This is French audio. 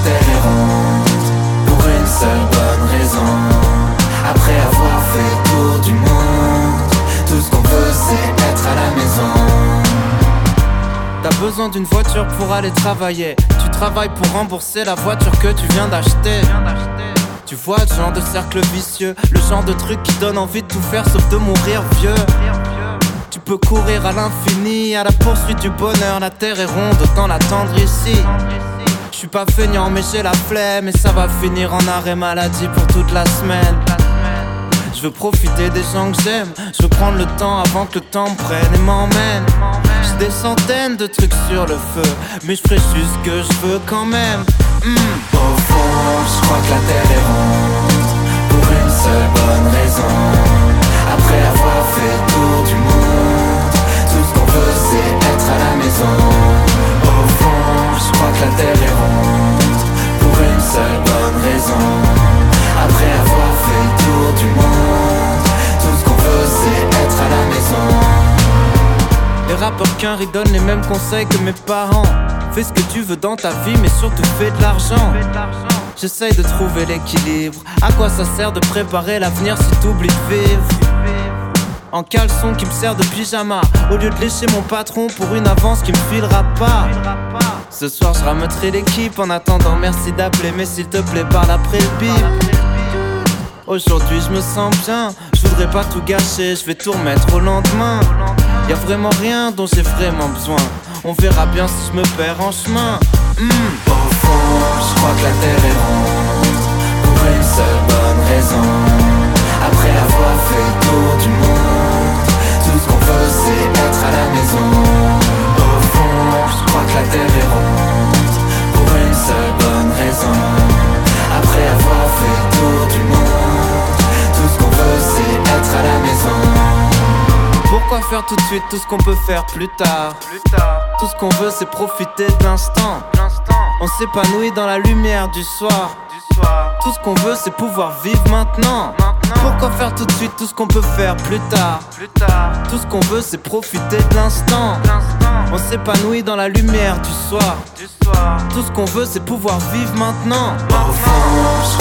terre est ronde, pour une seule bonne raison. Après avoir fait le tour du monde, tout ce qu'on veut c'est être à la maison. T'as besoin d'une voiture pour aller travailler. Tu travailles pour rembourser la voiture que tu viens d'acheter. Tu vois le genre de cercle vicieux, le genre de truc qui donne envie de tout faire sauf de mourir vieux. Tu peux courir à l'infini, à la poursuite du bonheur. La terre est ronde, autant l'attendre ici. Je suis pas feignant mais j'ai la flemme, et ça va finir en arrêt maladie pour toute la semaine. Je veux profiter des gens que j'aime, je veux prendre le temps avant que le temps me prenne et m'emmène. J'ai des centaines de trucs sur le feu, mais je ferai juste ce que je veux quand même. Au fond, je crois que la terre est ronde, pour une seule bonne raison. Après avoir fait le tour du monde, tout ce qu'on veut c'est être à la maison. Au fond, je crois que la terre est ronde, pour une seule bonne raison. Après avoir fait le tour du monde, tout ce qu'on veut c'est être à la maison. Les rappeurs qu'un donnent les mêmes conseils que mes parents. Fais ce que tu veux dans ta vie, mais surtout fais de l'argent. J'essaye de trouver l'équilibre. À quoi ça sert de préparer l'avenir si t'oublies de vivre? En caleçon qui me sert de pyjama, au lieu de lécher mon patron pour une avance qui me filera pas. Ce soir je rameuterai l'équipe. En attendant merci d'appeler, mais s'il te plaît parle après le bip. Aujourd'hui je me sens bien, je voudrais pas tout gâcher, je vais tout remettre au lendemain. Y'a vraiment rien dont j'ai vraiment besoin, on verra bien si je me perds en chemin. Au fond, je crois que la terre est ronde, pour une seule bonne raison. Après avoir fait le tour du monde, tout ce qu'on veut c'est être à la maison. Au fond, je crois que la terre est ronde, pour une seule bonne raison. Après avoir fait le tour du monde, tout ce qu'on veut c'est être à la maison. Pourquoi faire tout de suite tout ce qu'on peut faire plus tard? Tout ce qu'on veut c'est profiter de l'instant. On s'épanouit dans la lumière du soir. Tout ce qu'on veut c'est pouvoir vivre maintenant. Pourquoi faire tout de suite tout ce qu'on peut faire plus tard? Tout ce qu'on veut c'est profiter de l'instant. On s'épanouit dans la lumière du soir. Tout ce qu'on veut c'est pouvoir vivre maintenant. Au fond,